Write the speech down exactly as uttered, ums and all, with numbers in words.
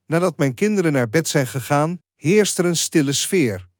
Nadat mijn kinderen naar bed zijn gegaan, heerst er een stille sfeer.